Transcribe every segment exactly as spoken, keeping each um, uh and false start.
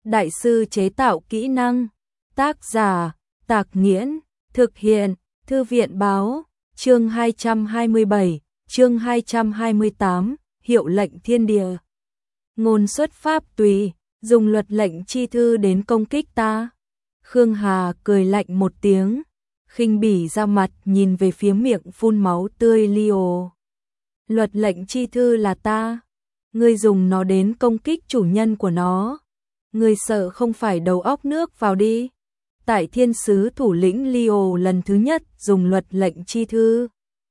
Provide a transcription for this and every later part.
đại sư chế tạo kỹ năng. Tác giả, Tạc Nghiễn, thực hiện, Thư viện báo, chương hai trăm hai mươi bảy, chương hai trăm hai mươi tám, hiệu lệnh thiên địa. Ngôn xuất pháp tùy, dùng luật lệnh chi thư đến công kích ta. Khương Hà cười lạnh một tiếng, khinh bỉ ra mặt nhìn về phía miệng phun máu tươi Leo. Luật lệnh chi thư là ta, ngươi dùng nó đến công kích chủ nhân của nó. Ngươi sợ không phải đầu óc nước vào đi. Tại thiên sứ thủ lĩnh Leo lần thứ nhất dùng luật lệnh chi thư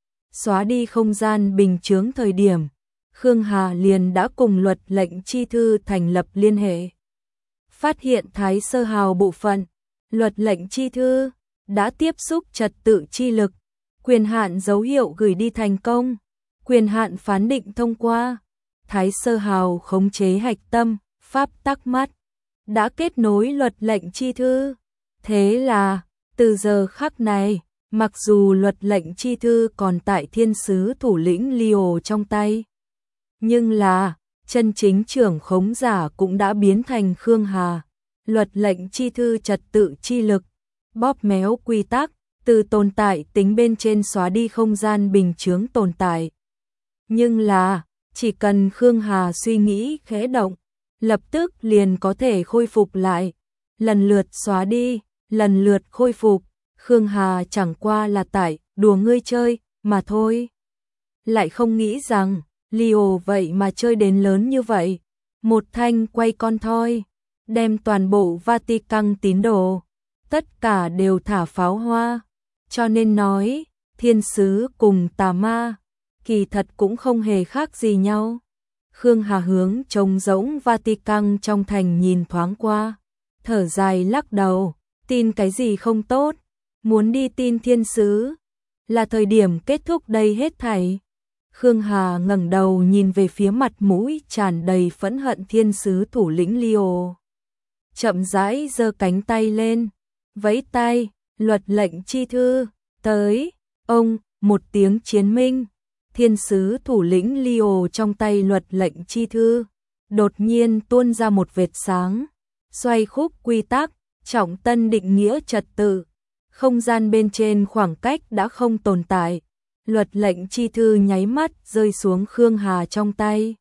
xóa đi không gian bình chướng thời điểm, Khương Hà liền đã cùng luật lệnh chi thư thành lập liên hệ. Phát hiện Thái Sơ Hào bộ phận, luật lệnh chi thư đã tiếp xúc trật tự chi lực, quyền hạn dấu hiệu gửi đi thành công, quyền hạn phán định thông qua. Thái Sơ Hào khống chế hạch tâm, pháp tắc mắt, đã kết nối luật lệnh chi thư. Thế là, từ giờ khắc này, mặc dù luật lệnh chi thư còn tại thiên sứ thủ lĩnh Leo trong tay, nhưng là, chân chính trưởng khống giả cũng đã biến thành Khương Hà. Luật lệnh chi thư trật tự chi lực, bóp méo quy tắc, từ tồn tại tính bên trên xóa đi không gian bình chướng tồn tại. Nhưng là, chỉ cần Khương Hà suy nghĩ khẽ động, lập tức liền có thể khôi phục lại, lần lượt xóa đi, lần lượt khôi phục. Khương Hà chẳng qua là tại đùa ngươi chơi mà thôi. Lại không nghĩ rằng Leo vậy mà chơi đến lớn như vậy, một thanh quay con thoi, đem toàn bộ Vatican tín đồ, tất cả đều thả pháo hoa. Cho nên nói, thiên sứ cùng tà ma, kỳ thật cũng không hề khác gì nhau. Khương Hà hướng trống rỗng Vatican trong thành nhìn thoáng qua, thở dài lắc đầu, tin cái gì không tốt, muốn đi tin thiên sứ, là thời điểm kết thúc đây hết thảy. Khương Hà ngẩng đầu nhìn về phía mặt mũi tràn đầy phẫn hận thiên sứ thủ lĩnh Leo. Chậm rãi giơ cánh tay lên, vẫy tay, luật lệnh chi thư, tới, ông, một tiếng chiến minh. Thiên sứ thủ lĩnh Leo trong tay luật lệnh chi thư, đột nhiên tuôn ra một vệt sáng, xoay khúc quy tắc, trọng tân định nghĩa trật tự. Không gian bên trên khoảng cách đã không tồn tại. Luật lệnh chi thư nháy mắt rơi xuống Khương Hà trong tay.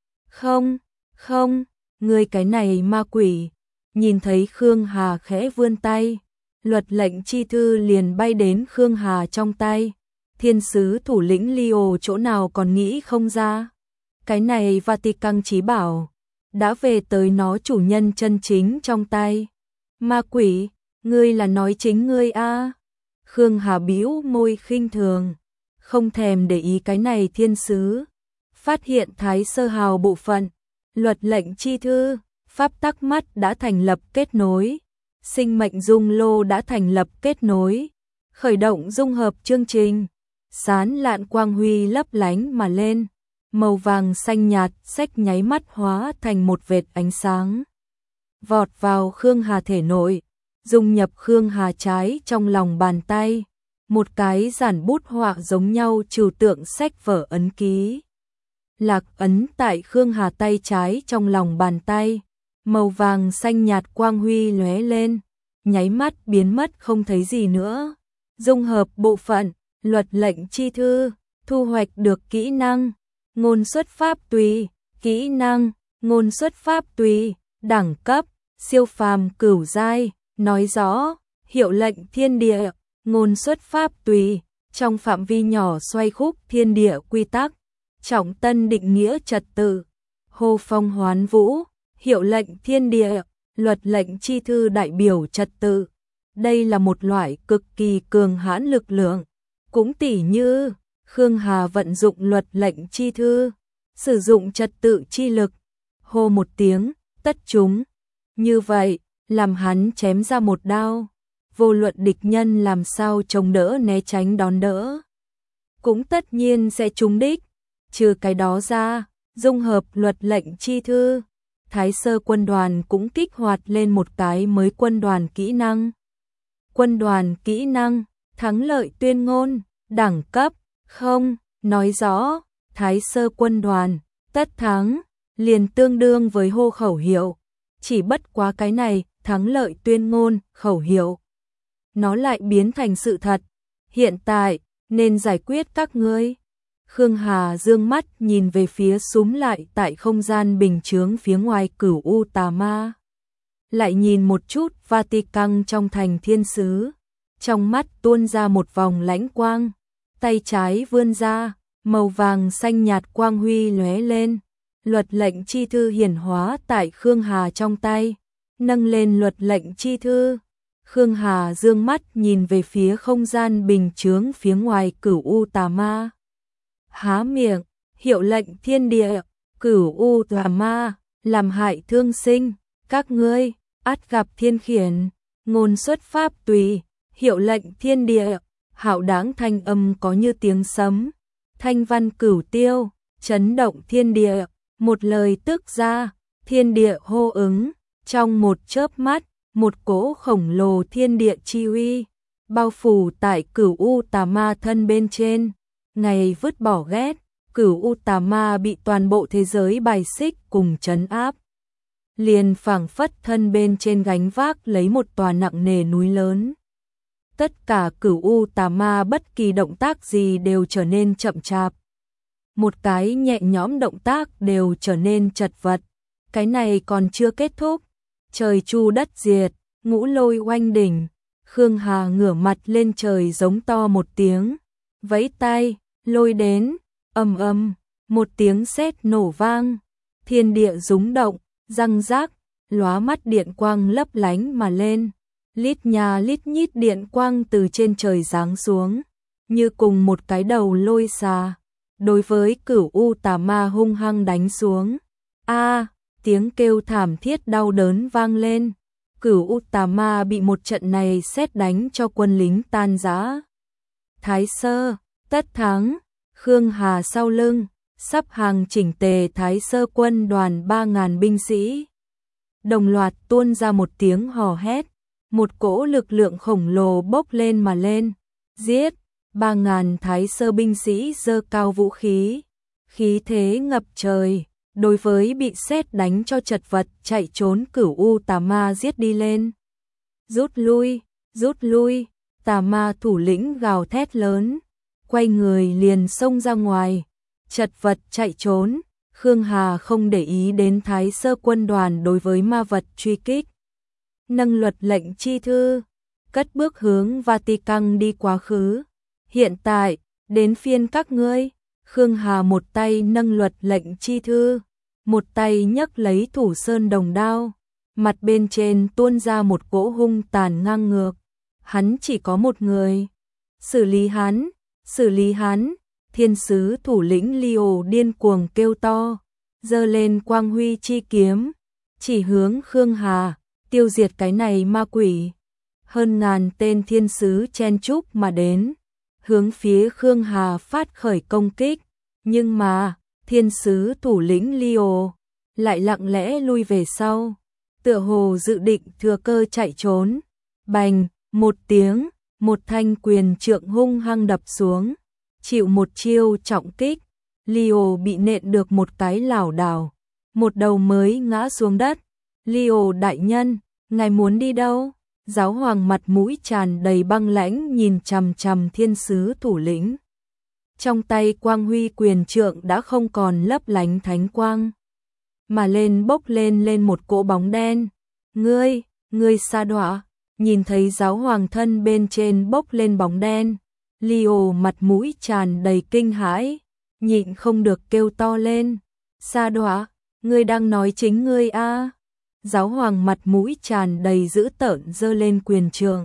Không, không, ngươi cái này ma quỷ. Nhìn thấy Khương Hà khẽ vươn tay, luật lệnh chi thư liền bay đến Khương Hà trong tay. Thiên sứ thủ lĩnh Leo chỗ nào còn nghĩ không ra. Cái này Vatican chí bảo, đã về tới nó chủ nhân chân chính trong tay. Ma quỷ, ngươi là nói chính ngươi a? À? Khương Hà bĩu môi khinh thường, không thèm để ý cái này thiên sứ. Phát hiện Thái Sơ Hào bộ phận, luật lệnh chi thư, pháp tắc mắt đã thành lập kết nối, sinh mệnh dung lô đã thành lập kết nối, khởi động dung hợp chương trình. Sán lạn quang huy lấp lánh mà lên, màu vàng xanh nhạt sách nháy mắt hóa thành một vệt ánh sáng, vọt vào Khương Hà thể nội, dung nhập Khương Hà trái trong lòng bàn tay. Một cái giản bút họa giống nhau trừu tượng sách vở ấn ký, lạc ấn tại Khương Hà tay trái trong lòng bàn tay, màu vàng xanh nhạt quang huy lóe lên, nháy mắt biến mất không thấy gì nữa. Dung hợp bộ phận, luật lệnh chi thư, thu hoạch được kỹ năng, ngôn xuất pháp tùy, kỹ năng, ngôn xuất pháp tùy, đẳng cấp, siêu phàm cửu giai, nói rõ, hiệu lệnh thiên địa, ngôn xuất pháp tùy, trong phạm vi nhỏ xoay khúc thiên địa quy tắc, trọng tân định nghĩa trật tự, hô phong hoán vũ, hiệu lệnh thiên địa, luật lệnh chi thư đại biểu trật tự. Đây là một loại cực kỳ cường hãn lực lượng. Cũng tỉ như, Khương Hà vận dụng luật lệnh chi thư, sử dụng trật tự chi lực, hô một tiếng, tất chúng. Như vậy, làm hắn chém ra một đao, vô luận địch nhân làm sao chống đỡ né tránh đón đỡ, cũng tất nhiên sẽ trúng đích. Trừ cái đó ra, dung hợp luật lệnh chi thư, Thái Sơ quân đoàn cũng kích hoạt lên một cái mới quân đoàn kỹ năng. Quân đoàn kỹ năng, thắng lợi tuyên ngôn, đẳng cấp, không, nói rõ, Thái Sơ quân đoàn, tất thắng, liền tương đương với hô khẩu hiệu, chỉ bất quá cái này, thắng lợi tuyên ngôn, khẩu hiệu. Nó lại biến thành sự thật. Hiện tại, nên giải quyết các ngươi. Khương Hà dương mắt nhìn về phía súm lại tại không gian bình chướng phía ngoài Cửu U Tà Ma. Lại nhìn một chút Vatican trong thành thiên sứ. Trong mắt tuôn ra một vòng lãnh quang. Tay trái vươn ra, màu vàng xanh nhạt quang huy lóe lên. Luật lệnh chi thư hiển hóa tại Khương Hà trong tay. Nâng lên luật lệnh chi thư. Khương Hà dương mắt nhìn về phía không gian bình chướng phía ngoài Cửu U Tà Ma. Há miệng, hiệu lệnh thiên địa, Cửu U Tà Ma, làm hại thương sinh, các ngươi, ắt gặp thiên khiển, ngôn xuất pháp tùy, hiệu lệnh thiên địa, hạo đáng thanh âm có như tiếng sấm, thanh văn cửu tiêu, chấn động thiên địa, một lời tức ra, thiên địa hô ứng, trong một chớp mắt, một cỗ khổng lồ thiên địa chi uy, bao phủ tại Cửu U Tà Ma thân bên trên. Ngày vứt bỏ ghét, Cửu U Tà Ma bị toàn bộ thế giới bài xích cùng trấn áp. Liền phảng phất thân bên trên gánh vác lấy một tòa nặng nề núi lớn. Tất cả Cửu U Tà Ma bất kỳ động tác gì đều trở nên chậm chạp. Một cái nhẹ nhõm động tác đều trở nên chật vật. Cái này còn chưa kết thúc. Trời chu đất diệt, ngũ lôi oanh đỉnh. Khương Hà ngửa mặt lên trời giống to một tiếng. Vẫy tay, lôi đến, ầm ầm, một tiếng sét nổ vang. Thiên địa rúng động, răng rác, lóa mắt điện quang lấp lánh mà lên. Lít nhà lít nhít điện quang từ trên trời giáng xuống, như cùng một cái đầu lôi xà, đối với Cửu U Tà Ma hung hăng đánh xuống. A, tiếng kêu thảm thiết đau đớn vang lên. Cửu U Tà Ma bị một trận này sét đánh cho quân lính tan rã. Thái Sơ, tất thắng, Khương Hà sau lưng, sắp hàng chỉnh tề Thái Sơ quân đoàn ba ngàn binh sĩ. Đồng loạt tuôn ra một tiếng hò hét, một cỗ lực lượng khổng lồ bốc lên mà lên, giết, ba ngàn Thái Sơ binh sĩ giơ cao vũ khí, khí thế ngập trời, đối với bị sét đánh cho chật vật chạy trốn Cửu U Tà Ma giết đi lên. Rút lui, rút lui, Tà Ma thủ lĩnh gào thét lớn, quay người liền xông ra ngoài, chật vật chạy trốn. Khương Hà không để ý đến Thái Sơ quân đoàn đối với ma vật truy kích. Nâng luật lệnh chi thư, cất bước hướng Vatican đi quá khứ. Hiện tại, đến phiên các ngươi. Khương Hà một tay nâng luật lệnh chi thư, một tay nhấc lấy thủ sơn đồng đao, mặt bên trên tuôn ra một cỗ hung tàn ngang ngược. Hắn chỉ có một người. Xử lý hắn, xử lý hắn. Thiên sứ thủ lĩnh Leo điên cuồng kêu to, giơ lên quang huy chi kiếm, chỉ hướng Khương Hà, tiêu diệt cái này ma quỷ. Hơn ngàn tên thiên sứ chen chúc mà đến, hướng phía Khương Hà phát khởi công kích, nhưng mà, thiên sứ thủ lĩnh Leo lại lặng lẽ lui về sau, tựa hồ dự định thừa cơ chạy trốn. Bành, một tiếng, một thanh quyền trượng hung hăng đập xuống. Chịu một chiêu trọng kích, Leo bị nện được một cái lảo đảo, một đầu mới ngã xuống đất. Leo đại nhân, ngài muốn đi đâu? Giáo hoàng mặt mũi tràn đầy băng lãnh nhìn chằm chằm thiên sứ thủ lĩnh. Trong tay quang huy quyền trượng đã không còn lấp lánh thánh quang, mà lên bốc lên lên một cỗ bóng đen. Ngươi, ngươi sa đọa. Nhìn thấy giáo hoàng thân bên trên bốc lên bóng đen, Leo mặt mũi tràn đầy kinh hãi, nhịn không được kêu to lên. Sa đọa, ngươi đang nói chính ngươi a? À? Giáo hoàng mặt mũi tràn đầy dữ tợn giơ lên quyền trượng.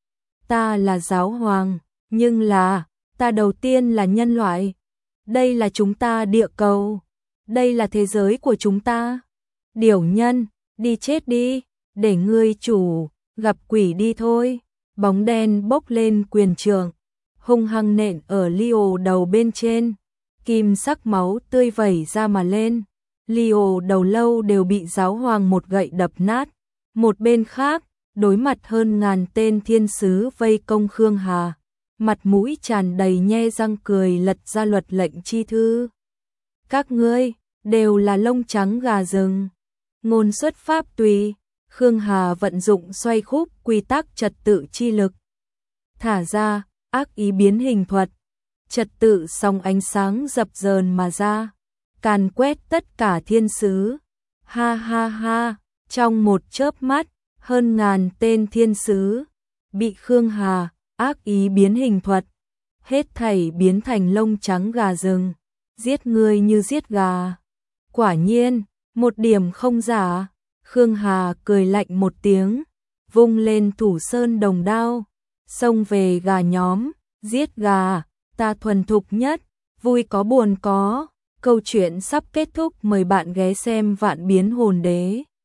Ta là giáo hoàng, nhưng là, ta đầu tiên là nhân loại. Đây là chúng ta địa cầu. Đây là thế giới của chúng ta. Điểu nhân, đi chết đi, để ngươi chủ, gặp quỷ đi thôi. Bóng đen bốc lên quyền trượng, hung hăng nện ở Leo đầu bên trên, kim sắc máu tươi vẩy ra mà lên. Leo đầu lâu đều bị giáo hoàng một gậy đập nát. Một bên khác, đối mặt hơn ngàn tên thiên sứ vây công Khương Hà, mặt mũi tràn đầy nhe răng cười lật ra luật lệnh chi thư. Các ngươi, đều là lông trắng gà rừng. ngôn xuất pháp tùy, Khương Hà vận dụng xoay khúc quy tắc trật tự chi lực. Thả ra, ác ý biến hình thuật, trật tự sóng ánh sáng dập dờn mà ra, càn quét tất cả thiên sứ. Ha ha ha, trong một chớp mắt, hơn ngàn tên thiên sứ bị Khương Hà ác ý biến hình thuật, hết thảy biến thành lông trắng gà rừng, giết người như giết gà. Quả nhiên, một điểm không giả. Khương Hà cười lạnh một tiếng, vung lên thủ sơn đồng đao, xông về gà nhóm, giết gà, ta thuần thục nhất, vui có buồn có. Câu chuyện sắp kết thúc, mời bạn ghé xem Vạn Biến Hồn Đế.